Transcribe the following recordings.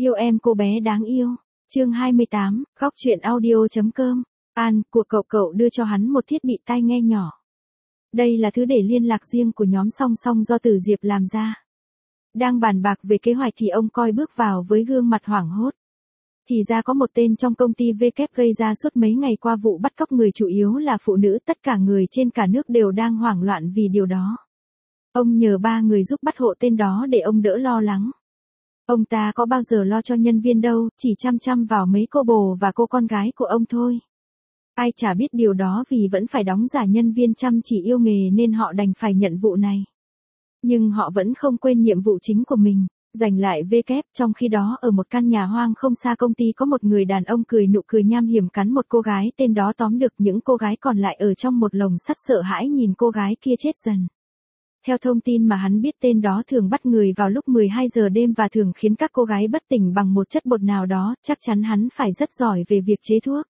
Yêu em cô bé đáng yêu. Chương 28, góc truyện audio.com. An, của cậu đưa cho hắn một thiết bị tai nghe nhỏ. Đây là thứ để liên lạc riêng của nhóm song song do Từ Diệp làm ra. Đang bàn bạc về kế hoạch thì ông Coi bước vào với gương mặt hoảng hốt. Thì ra có một tên trong công ty W gây ra suốt mấy ngày qua vụ bắt cóc người chủ yếu là phụ nữ, tất cả người trên cả nước đều đang hoảng loạn vì điều đó. Ông nhờ 3 người giúp bắt hộ tên đó để ông đỡ lo lắng. Ông ta có bao giờ lo cho nhân viên đâu, chỉ chăm vào mấy cô bồ và cô con gái của ông thôi. Ai chả biết điều đó vì vẫn phải đóng giả nhân viên chăm chỉ yêu nghề nên họ đành phải nhận vụ này. Nhưng họ vẫn không quên nhiệm vụ chính của mình, giành lại W. Trong khi đó ở một căn nhà hoang không xa công ty có một người đàn ông cười nụ cười nham hiểm cắn một cô gái tên đó tóm được, những cô gái còn lại ở trong một lồng sắt sợ hãi nhìn cô gái kia chết dần. Theo thông tin mà hắn biết, tên đó thường bắt người vào lúc 12 giờ đêm và thường khiến các cô gái bất tỉnh bằng một chất bột nào đó, chắc chắn hắn phải rất giỏi về việc chế thuốc.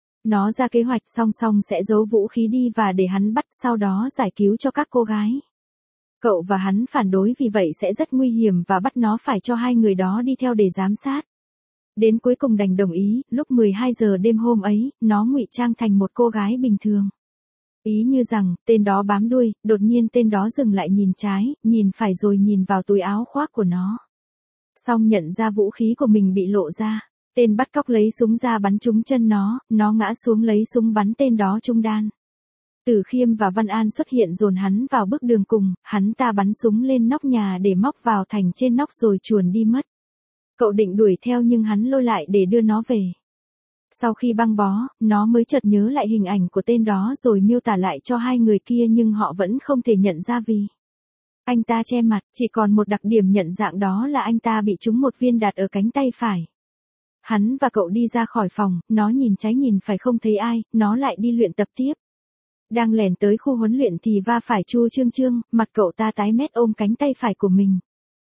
Nó ra kế hoạch song song sẽ giấu vũ khí đi và để hắn bắt, sau đó giải cứu cho các cô gái. Cậu và hắn phản đối vì vậy sẽ rất nguy hiểm và bắt nó phải cho 2 người đó đi theo để giám sát. Đến cuối cùng đành đồng ý, lúc 12 giờ đêm hôm ấy, nó ngụy trang thành một cô gái bình thường. Ý như rằng, tên đó bám đuôi, đột nhiên tên đó dừng lại nhìn trái, nhìn phải rồi nhìn vào túi áo khoác của nó. Xong nhận ra vũ khí của mình bị lộ ra, tên bắt cóc lấy súng ra bắn trúng chân nó ngã xuống lấy súng bắn tên đó trúng đan. Tử Khiêm và Văn An xuất hiện dồn hắn vào bước đường cùng, hắn ta bắn súng lên nóc nhà để móc vào thành trên nóc rồi chuồn đi mất. Cậu định đuổi theo nhưng hắn lôi lại để đưa nó về. Sau khi băng bó, nó mới chợt nhớ lại hình ảnh của tên đó rồi miêu tả lại cho 2 người kia nhưng họ vẫn không thể nhận ra vì anh ta che mặt, chỉ còn một đặc điểm nhận dạng đó là anh ta bị trúng một viên đạn ở cánh tay phải. Hắn và cậu đi ra khỏi phòng, nó nhìn trái nhìn phải không thấy ai, nó lại đi luyện tập tiếp. Đang lẻn tới khu huấn luyện thì va phải Chu Trương, mặt cậu ta tái mét ôm cánh tay phải của mình.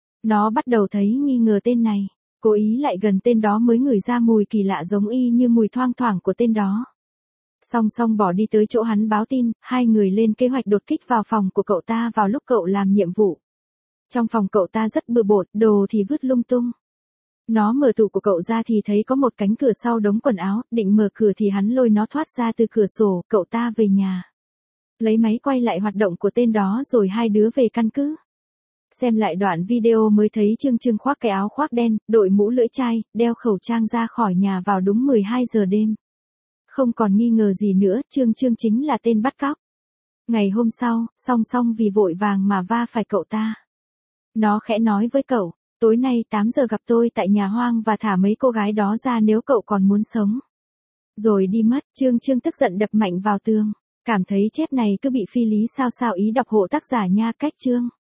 Nó bắt đầu thấy nghi ngờ tên này, cố ý lại gần tên đó mới ngửi ra mùi kỳ lạ giống y như mùi thoang thoảng của tên đó. Song song bỏ đi tới chỗ hắn báo tin, 2 người lên kế hoạch đột kích vào phòng của cậu ta vào lúc cậu làm nhiệm vụ. Trong phòng cậu ta rất bừa bộn, đồ thì vứt lung tung. Nó mở tủ của cậu ra thì thấy có một cánh cửa sau đống quần áo, định mở cửa thì hắn lôi nó thoát ra từ cửa sổ, cậu ta về nhà. Lấy máy quay lại hoạt động của tên đó rồi 2 đứa về căn cứ. Xem lại đoạn video mới thấy Trương khoác cái áo khoác đen, đội mũ lưỡi chai, đeo khẩu trang ra khỏi nhà vào đúng 12 giờ đêm. Không còn nghi ngờ gì nữa, Trương chính là tên bắt cóc. Ngày hôm sau, song song vì vội vàng mà va phải cậu ta. Nó khẽ nói với cậu, tối nay 8 giờ gặp tôi tại nhà hoang và thả mấy cô gái đó ra nếu cậu còn muốn sống. Rồi đi mất, Trương tức giận đập mạnh vào tường. Cảm thấy chép này cứ bị phi lý sao ý đọc hộ tác giả nha. Cách chương.